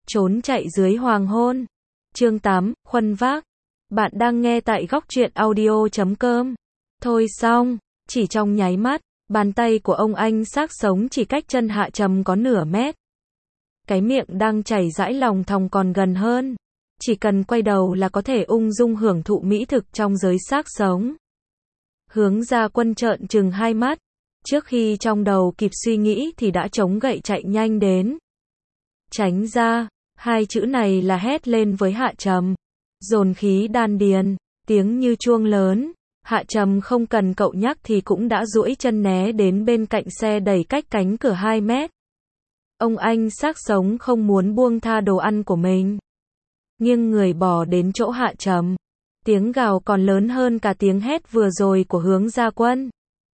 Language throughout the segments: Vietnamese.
Trốn chạy dưới hoàng hôn. Chương 8, khuân vác. Bạn đang nghe tại góc truyện audio.com. Thôi xong, chỉ trong nháy mắt, bàn tay của ông anh xác sống chỉ cách chân Hạ Trầm có nửa mét. Cái miệng đang chảy rãi lòng thòng còn gần hơn. Chỉ cần quay đầu là có thể ung dung hưởng thụ mỹ thực trong giới xác sống. Hướng Gia Quân trợn trừng hai mắt. Trước khi trong đầu kịp suy nghĩ thì đã chống gậy chạy nhanh đến. Tránh ra, hai chữ này là hét lên với Hạ Trầm. Dồn khí đan điền, tiếng như chuông lớn. Hạ Trầm không cần cậu nhắc thì cũng đã duỗi chân né đến bên cạnh xe đẩy cách cánh cửa 2 mét. Ông anh xác sống không muốn buông tha đồ ăn của mình. Nghiêng người bò đến chỗ Hạ Trầm. Tiếng gào còn lớn hơn cả tiếng hét vừa rồi của Hướng Gia Quân.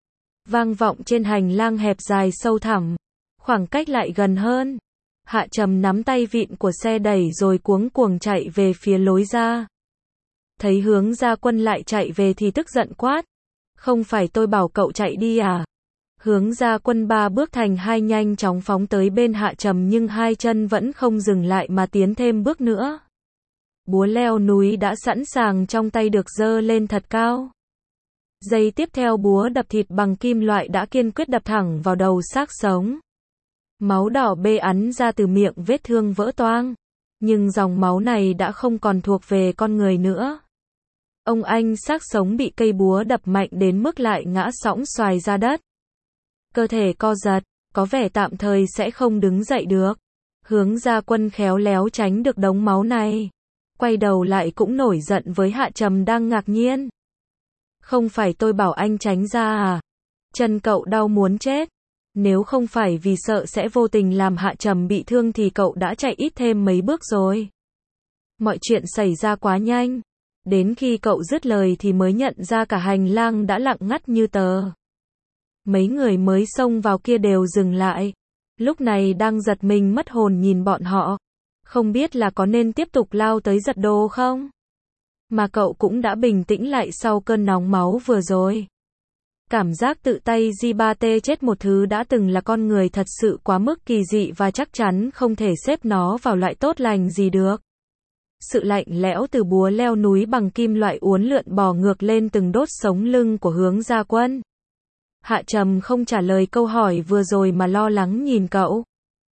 Vang vọng trên hành lang hẹp dài sâu thẳm. Khoảng cách lại gần hơn. Hạ Trầm nắm tay vịn của xe đẩy rồi cuống cuồng chạy về phía lối ra. Thấy Hướng Gia Quân lại chạy về thì tức giận quát. Không phải tôi bảo cậu chạy đi à? Hướng Gia Quân 3 bước thành 2 nhanh chóng phóng tới bên Hạ Trầm nhưng hai chân vẫn không dừng lại mà tiến thêm bước nữa. Búa leo núi đã sẵn sàng trong tay được giơ lên thật cao. Giây tiếp theo búa đập thịt bằng kim loại đã kiên quyết đập thẳng vào đầu xác sống. Máu đỏ bê ắn ra từ miệng vết thương vỡ toang. Nhưng dòng máu này đã không còn thuộc về con người nữa. Ông anh xác sống bị cây búa đập mạnh đến mức lại ngã sõng xoài ra đất. Cơ thể co giật, có vẻ tạm thời sẽ không đứng dậy được. Hướng Gia Quân khéo léo tránh được đống máu này. Quay đầu lại cũng nổi giận với Hạ Trầm đang ngạc nhiên. Không phải tôi bảo anh tránh ra à? Chân cậu đau muốn chết. Nếu không phải vì sợ sẽ vô tình làm Hạ Trầm bị thương thì cậu đã chạy ít thêm mấy bước rồi. Mọi chuyện xảy ra quá nhanh. Đến khi cậu dứt lời thì mới nhận ra cả hành lang đã lặng ngắt như tờ. Mấy người mới xông vào kia đều dừng lại. Lúc này đang giật mình mất hồn nhìn bọn họ. Không biết là có nên tiếp tục lao tới giật đồ không? Mà cậu cũng đã bình tĩnh lại sau cơn nóng máu vừa rồi. Cảm giác tự tay G3T chết một thứ đã từng là con người thật sự quá mức kỳ dị và chắc chắn không thể xếp nó vào loại tốt lành gì được. Sự lạnh lẽo từ búa leo núi bằng kim loại uốn lượn bò ngược lên từng đốt sống lưng của Hướng Gia Quân. Hạ Trầm không trả lời câu hỏi vừa rồi mà lo lắng nhìn cậu.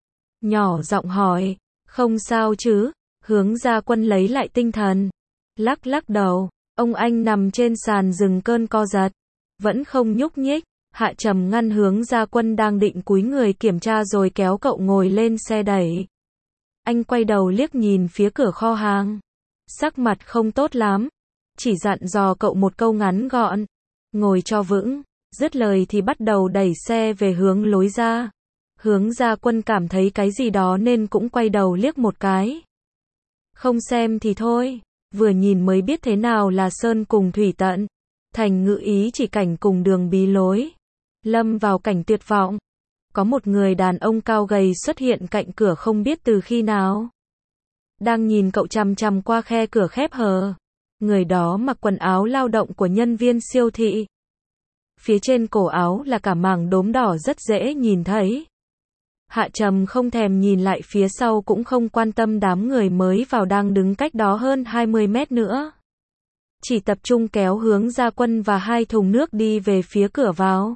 Nhỏ giọng hỏi, không sao chứ? Hướng Gia Quân lấy lại tinh thần. Lắc lắc đầu, ông anh nằm trên sàn dừng cơn co giật. Vẫn không nhúc nhích. Hạ Trầm ngăn Hướng Gia Quân đang định cúi người kiểm tra rồi kéo cậu ngồi lên xe đẩy. Anh quay đầu liếc nhìn phía cửa kho hàng. Sắc mặt không tốt lắm. Chỉ dặn dò cậu một câu ngắn gọn. Ngồi cho vững. Dứt lời thì bắt đầu đẩy xe về hướng lối ra. Hướng Gia Quân cảm thấy cái gì đó nên cũng quay đầu liếc một cái. Không xem thì thôi. Vừa nhìn mới biết thế nào là sơn cùng thủy tận. Thành ngữ ý chỉ cảnh cùng đường bí lối. Lâm vào cảnh tuyệt vọng. Có một người đàn ông cao gầy xuất hiện cạnh cửa không biết từ khi nào. Đang nhìn cậu chằm chằm qua khe cửa khép hờ. Người đó mặc quần áo lao động của nhân viên siêu thị. Phía trên cổ áo là cả mảng đốm đỏ rất dễ nhìn thấy. Hạ Trầm không thèm nhìn lại phía sau cũng không quan tâm đám người mới vào đang đứng cách đó hơn 20 mét nữa. Chỉ tập trung kéo Hướng Gia Quân và 2 thùng nước đi về phía cửa vào.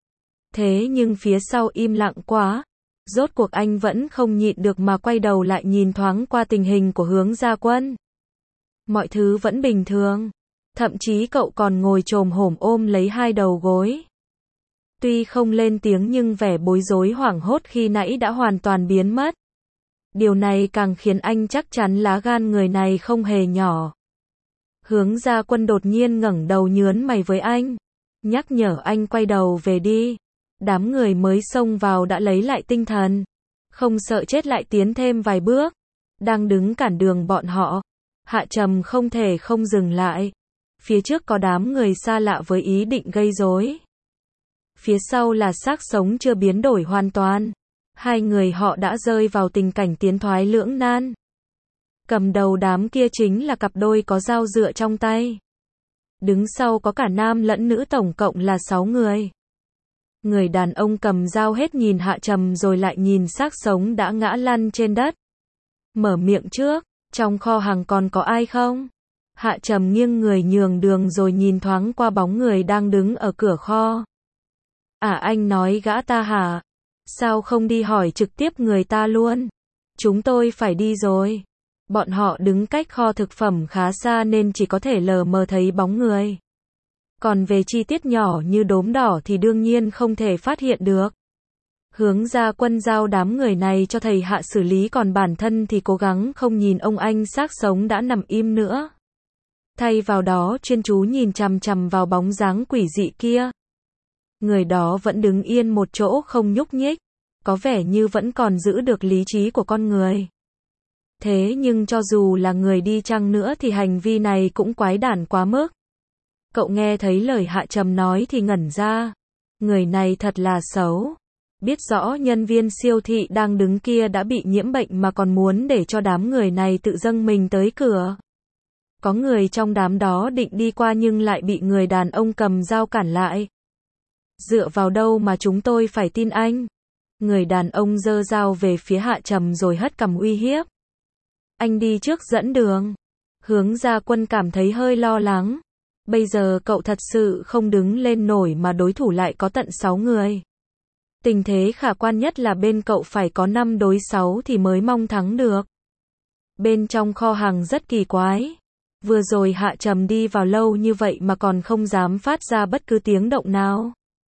Thế nhưng phía sau im lặng quá. Rốt cuộc anh vẫn không nhịn được mà quay đầu lại nhìn thoáng qua tình hình của Hướng Gia Quân. Mọi thứ vẫn bình thường. Thậm chí cậu còn ngồi chồm hổm ôm lấy 2 đầu gối. Tuy không lên tiếng nhưng vẻ bối rối hoảng hốt khi nãy đã hoàn toàn biến mất. Điều này càng khiến anh chắc chắn lá gan người này không hề nhỏ. Hướng Gia Quân đột nhiên ngẩng đầu nhớn mày với anh. Nhắc nhở anh quay đầu về đi. Đám người mới xông vào đã lấy lại tinh thần. Không sợ chết lại tiến thêm vài bước. Đang đứng cản đường bọn họ. Hạ Trầm không thể không dừng lại. Phía trước có đám người xa lạ với ý định gây rối. Phía sau là xác sống chưa biến đổi hoàn toàn. Hai người họ đã rơi vào tình cảnh tiến thoái lưỡng nan. Cầm đầu đám kia chính là cặp đôi có dao dựa trong tay. Đứng sau có cả nam lẫn nữ tổng cộng là 6 người. Người đàn ông cầm dao hết nhìn Hạ Trầm rồi lại nhìn xác sống đã ngã lăn trên đất. mở miệng trước, trong kho hàng còn có ai không? Hạ Trầm nghiêng người nhường đường rồi nhìn thoáng qua bóng người đang đứng ở cửa kho. Anh nói gã ta hả? Sao không đi hỏi trực tiếp người ta luôn? Chúng tôi phải đi rồi. Bọn họ đứng cách kho thực phẩm khá xa nên chỉ có thể lờ mờ thấy bóng người. Còn về chi tiết nhỏ như đốm đỏ thì đương nhiên không thể phát hiện được. Hướng Gia Quân giao đám người này cho thầy Hạ xử lý, còn bản thân thì cố gắng không nhìn ông anh xác sống đã nằm im nữa. Thay vào đó chuyên chú nhìn chằm chằm vào bóng dáng quỷ dị kia. Người đó vẫn đứng yên một chỗ không nhúc nhích, có vẻ như vẫn còn giữ được lý trí của con người. Thế nhưng cho dù là người đi chăng nữa thì hành vi này cũng quái đản quá mức. Cậu nghe thấy lời Hạ Trầm nói thì ngẩn ra. Người này thật là xấu. Biết rõ nhân viên siêu thị đang đứng kia đã bị nhiễm bệnh mà còn muốn để cho đám người này tự dâng mình tới cửa. Có người trong đám đó định đi qua nhưng lại bị người đàn ông cầm dao cản lại. Dựa vào đâu mà chúng tôi phải tin anh? Người đàn ông giơ dao về phía Hạ Trầm rồi hất cằm uy hiếp. Anh đi trước dẫn đường. Hướng Gia Quân cảm thấy hơi lo lắng. Bây giờ cậu thật sự không đứng lên nổi mà đối thủ lại có tận 6 người. Tình thế khả quan nhất là bên cậu phải có 5 đối 6 thì mới mong thắng được. Bên trong kho hàng rất kỳ quái. Vừa rồi Hạ Trầm đi vào lâu như vậy mà còn không dám phát ra bất cứ tiếng động nào.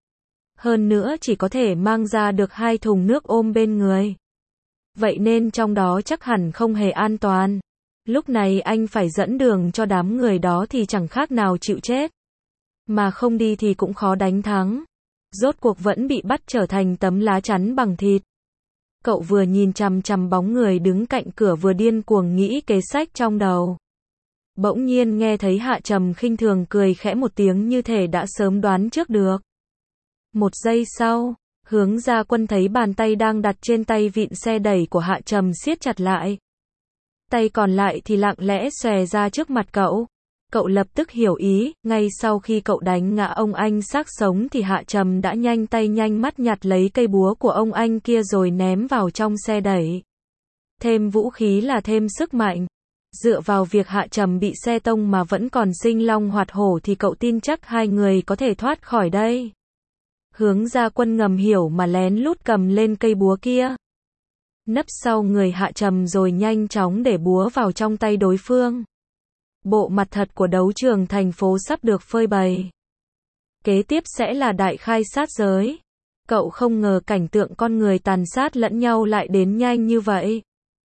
Hơn nữa chỉ có thể mang ra được 2 thùng nước ôm bên người. Vậy nên trong đó chắc hẳn không hề an toàn. Lúc này anh phải dẫn đường cho đám người đó thì chẳng khác nào chịu chết. Mà không đi thì cũng khó đánh thắng. Rốt cuộc vẫn bị bắt trở thành tấm lá chắn bằng thịt. Cậu vừa nhìn chằm chằm bóng người đứng cạnh cửa vừa điên cuồng nghĩ kế sách trong đầu. Bỗng nhiên nghe thấy Hạ Trầm khinh thường cười khẽ một tiếng như thể đã sớm đoán trước được. Một giây sau, Hướng Gia Quân thấy bàn tay đang đặt trên tay vịn xe đẩy của Hạ Trầm siết chặt lại. Tay còn lại thì lặng lẽ xòe ra trước mặt cậu. Cậu lập tức hiểu ý, ngay sau khi cậu đánh ngã ông anh xác sống thì Hạ Trầm đã nhanh tay nhanh mắt nhặt lấy cây búa của ông anh kia rồi ném vào trong xe đẩy. Thêm vũ khí là thêm sức mạnh. Dựa vào việc Hạ Trầm bị xe tông mà vẫn còn sinh long hoạt hổ thì cậu tin chắc hai người có thể thoát khỏi đây. Hướng Gia Quân ngầm hiểu mà lén lút cầm lên cây búa kia. Nấp sau người Hạ Trầm rồi nhanh chóng để búa vào trong tay đối phương. Bộ mặt thật của đấu trường thành phố sắp được phơi bày. Kế tiếp sẽ là đại khai sát giới. Cậu không ngờ cảnh tượng con người tàn sát lẫn nhau lại đến nhanh như vậy.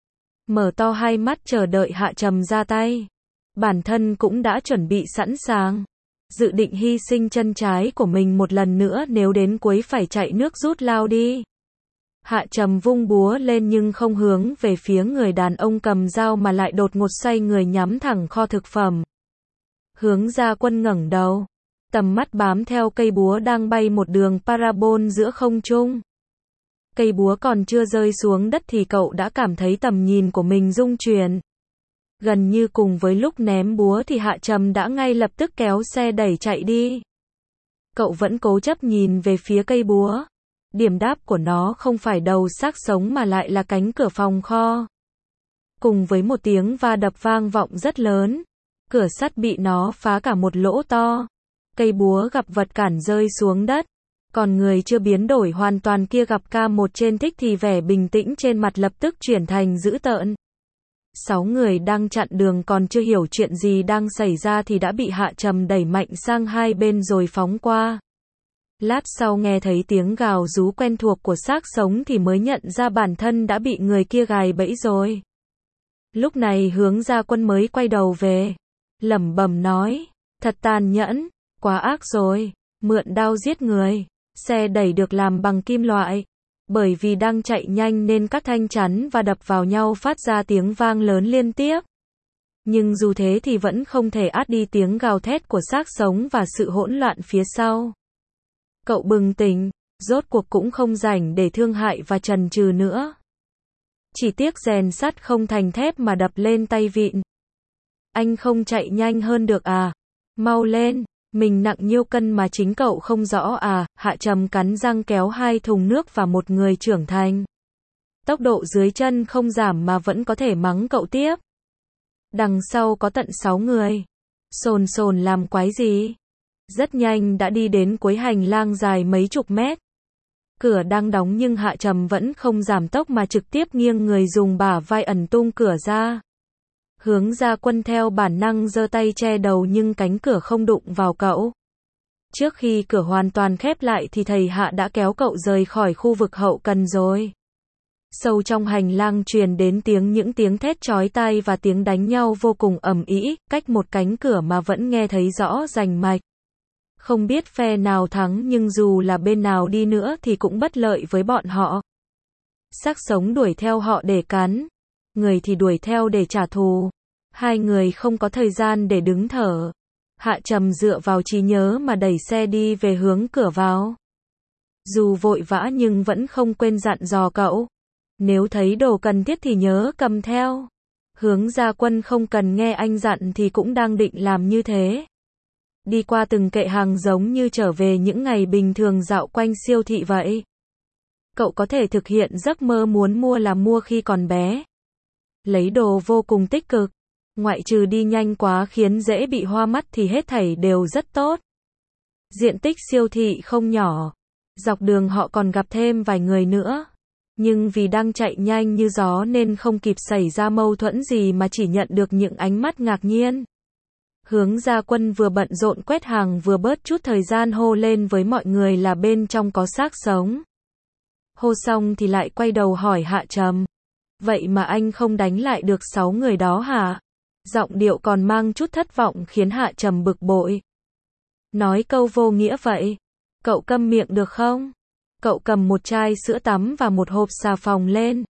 Mở to hai mắt chờ đợi Hạ Trầm ra tay. Bản thân cũng đã chuẩn bị sẵn sàng. Dự định hy sinh chân trái của mình một lần nữa nếu đến cuối phải chạy nước rút lao đi. Hạ Trầm vung búa lên nhưng không hướng về phía người đàn ông cầm dao mà lại đột ngột xoay người nhắm thẳng kho thực phẩm. Hướng Gia Quân ngẩng đầu. Tầm mắt bám theo cây búa đang bay một đường parabol giữa không trung. Cây búa còn chưa rơi xuống đất thì cậu đã cảm thấy tầm nhìn của mình rung chuyển. Gần như cùng với lúc ném búa thì Hạ Trầm đã ngay lập tức kéo xe đẩy chạy đi. Cậu vẫn cố chấp nhìn về phía cây búa. Điểm đáp của nó không phải đầu xác sống mà lại là cánh cửa phòng kho. Cùng với một tiếng va đập vang vọng rất lớn, cửa sắt bị nó phá cả một lỗ to. Cây búa gặp vật cản rơi xuống đất. Còn người chưa biến đổi hoàn toàn kia gặp K1 trên thích thì vẻ bình tĩnh trên mặt lập tức chuyển thành dữ tợn. 6 người đang chặn đường còn chưa hiểu chuyện gì đang xảy ra thì đã bị Hạ Trầm đẩy mạnh sang hai bên rồi phóng qua. Lát sau nghe thấy tiếng gào rú quen thuộc của xác sống thì mới nhận ra bản thân đã bị người kia gài bẫy rồi. Lúc này Hướng Gia Quân mới quay đầu về, lẩm bẩm nói, thật tàn nhẫn, quá ác rồi, mượn đao giết người. Xe đẩy được làm bằng kim loại. Bởi vì đang chạy nhanh nên các thanh chắn và đập vào nhau phát ra tiếng vang lớn liên tiếp. Nhưng dù thế thì vẫn không thể át đi tiếng gào thét của xác sống và sự hỗn loạn phía sau. Cậu bừng tỉnh, rốt cuộc cũng không rảnh để thương hại và chần chừ nữa. Chỉ tiếc rèn sắt không thành thép mà đập lên tay vịn. Anh không chạy nhanh hơn được à? Mau lên! Mình nặng nhiêu cân mà chính cậu không rõ à? Hạ Trầm cắn răng kéo 2 thùng nước và một người trưởng thành. Tốc độ dưới chân không giảm mà vẫn có thể mắng cậu tiếp. Đằng sau có tận 6 người. Sồn sồn làm quái gì? Rất nhanh đã đi đến cuối hành lang dài mấy chục mét. Cửa đang đóng nhưng Hạ Trầm vẫn không giảm tốc mà trực tiếp nghiêng người dùng bả vai ẩn tung cửa ra. Hướng Gia Quân theo bản năng giơ tay che đầu nhưng cánh cửa không đụng vào cậu. Trước khi cửa hoàn toàn khép lại thì thầy Hạ đã kéo cậu rời khỏi khu vực hậu cần rồi. Sâu trong hành lang truyền đến những tiếng thét chói tai và tiếng đánh nhau vô cùng ầm ĩ, cách một cánh cửa mà vẫn nghe thấy rõ rành mạch. Không biết phe nào thắng nhưng dù là bên nào đi nữa thì cũng bất lợi với bọn họ. Xác sống đuổi theo họ để cắn, người thì đuổi theo để trả thù. Hai người không có thời gian để đứng thở. Hạ Trầm dựa vào trí nhớ mà đẩy xe đi về hướng cửa vào. Dù vội vã nhưng vẫn không quên dặn dò cậu. Nếu thấy đồ cần thiết thì nhớ cầm theo. Hướng Gia Quân không cần nghe anh dặn thì cũng đang định làm như thế. Đi qua từng kệ hàng giống như trở về những ngày bình thường dạo quanh siêu thị vậy. Cậu có thể thực hiện giấc mơ muốn mua là mua khi còn bé. Lấy đồ vô cùng tích cực. Ngoại trừ đi nhanh quá khiến dễ bị hoa mắt thì hết thảy đều rất tốt. Diện tích siêu thị không nhỏ. Dọc đường họ còn gặp thêm vài người nữa. Nhưng vì đang chạy nhanh như gió nên không kịp xảy ra mâu thuẫn gì mà chỉ nhận được những ánh mắt ngạc nhiên. Hướng Gia Quân vừa bận rộn quét hàng vừa bớt chút thời gian hô lên với mọi người là bên trong có xác sống. Hô xong thì lại quay đầu hỏi Hạ Trầm. Vậy mà anh không đánh lại được 6 người đó hả? Giọng điệu còn mang chút thất vọng khiến Hạ Trầm bực bội. Nói câu vô nghĩa vậy. Cậu câm miệng được không? Cậu cầm một chai sữa tắm và một hộp xà phòng lên.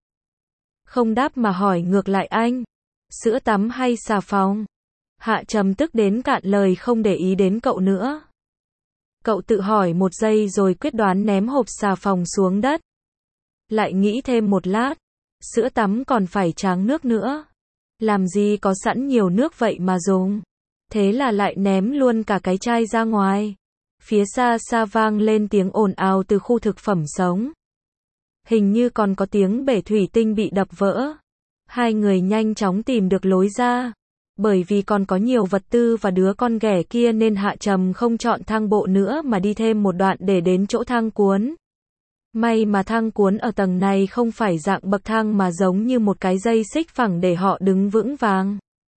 Không đáp mà hỏi ngược lại anh. Sữa tắm hay xà phòng? Hạ Trầm tức đến cạn lời không để ý đến cậu nữa. Cậu tự hỏi một giây rồi quyết đoán ném hộp xà phòng xuống đất. Lại nghĩ thêm một lát. Sữa tắm còn phải tráng nước nữa. Làm gì có sẵn nhiều nước vậy mà dùng. Thế là lại ném luôn cả cái chai ra ngoài. Phía xa xa vang lên tiếng ồn ào từ khu thực phẩm sống. Hình như còn có tiếng bể thủy tinh bị đập vỡ. Hai người nhanh chóng tìm được lối ra. Bởi vì còn có nhiều vật tư và đứa con ghẻ kia nên Hạ Trầm không chọn thang bộ nữa mà đi thêm một đoạn để đến chỗ thang cuốn. May mà thang cuốn ở tầng này không phải dạng bậc thang mà giống như một cái dây xích phẳng để họ đứng vững vàng.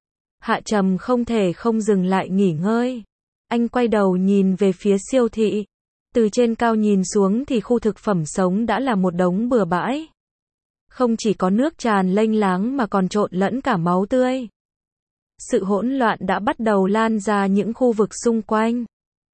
Hạ Trầm không thể không dừng lại nghỉ ngơi. Anh quay đầu nhìn về phía siêu thị. Từ trên cao nhìn xuống thì khu thực phẩm sống đã là một đống bừa bãi. Không chỉ có nước tràn lênh láng mà còn trộn lẫn cả máu tươi. Sự hỗn loạn đã bắt đầu lan ra những khu vực xung quanh.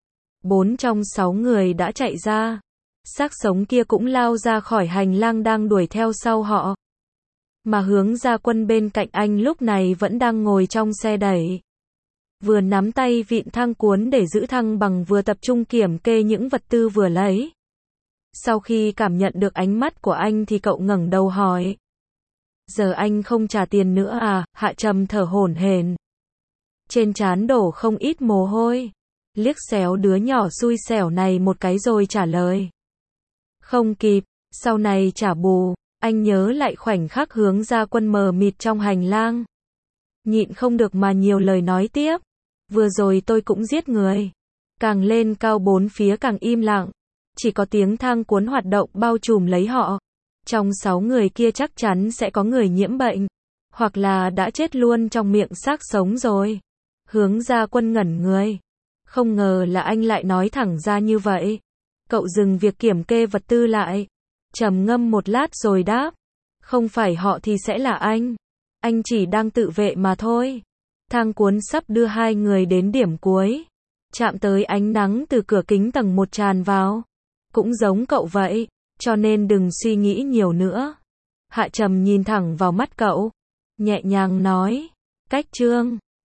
4 trong 6 người đã chạy ra. Xác sống kia cũng lao ra khỏi hành lang đang đuổi theo sau họ. Mà Hướng Gia Quân bên cạnh anh lúc này vẫn đang ngồi trong xe đẩy. Vừa nắm tay vịn thang cuốn để giữ thăng bằng vừa tập trung kiểm kê những vật tư vừa lấy. Sau khi cảm nhận được ánh mắt của anh thì cậu ngẩng đầu hỏi. Giờ anh không trả tiền nữa à? Hạ Trầm thở hổn hển. Trên trán đổ không ít mồ hôi. Liếc xéo đứa nhỏ xui xẻo này một cái rồi trả lời. Không kịp, sau này trả bù. Anh nhớ lại khoảnh khắc Hướng Gia Quân mờ mịt trong hành lang. Nhịn không được mà nhiều lời nói tiếp. Vừa rồi tôi cũng giết người. Càng lên cao bốn phía càng im lặng. Chỉ có tiếng thang cuốn hoạt động bao trùm lấy họ. Trong 6 người kia chắc chắn sẽ có người nhiễm bệnh. Hoặc là đã chết luôn trong miệng xác sống rồi. Hướng Gia Quân ngẩn người. Không ngờ là anh lại nói thẳng ra như vậy. Cậu dừng việc kiểm kê vật tư lại. Trầm ngâm một lát rồi đáp. Không phải họ thì sẽ là anh. Anh chỉ đang tự vệ mà thôi. Thang cuốn sắp đưa hai người đến điểm cuối. Chạm tới ánh nắng từ cửa kính tầng 1 tràn vào. Cũng giống cậu vậy. Cho nên đừng suy nghĩ nhiều nữa. Hạ Trầm nhìn thẳng vào mắt cậu. Nhẹ nhàng nói. Cách chương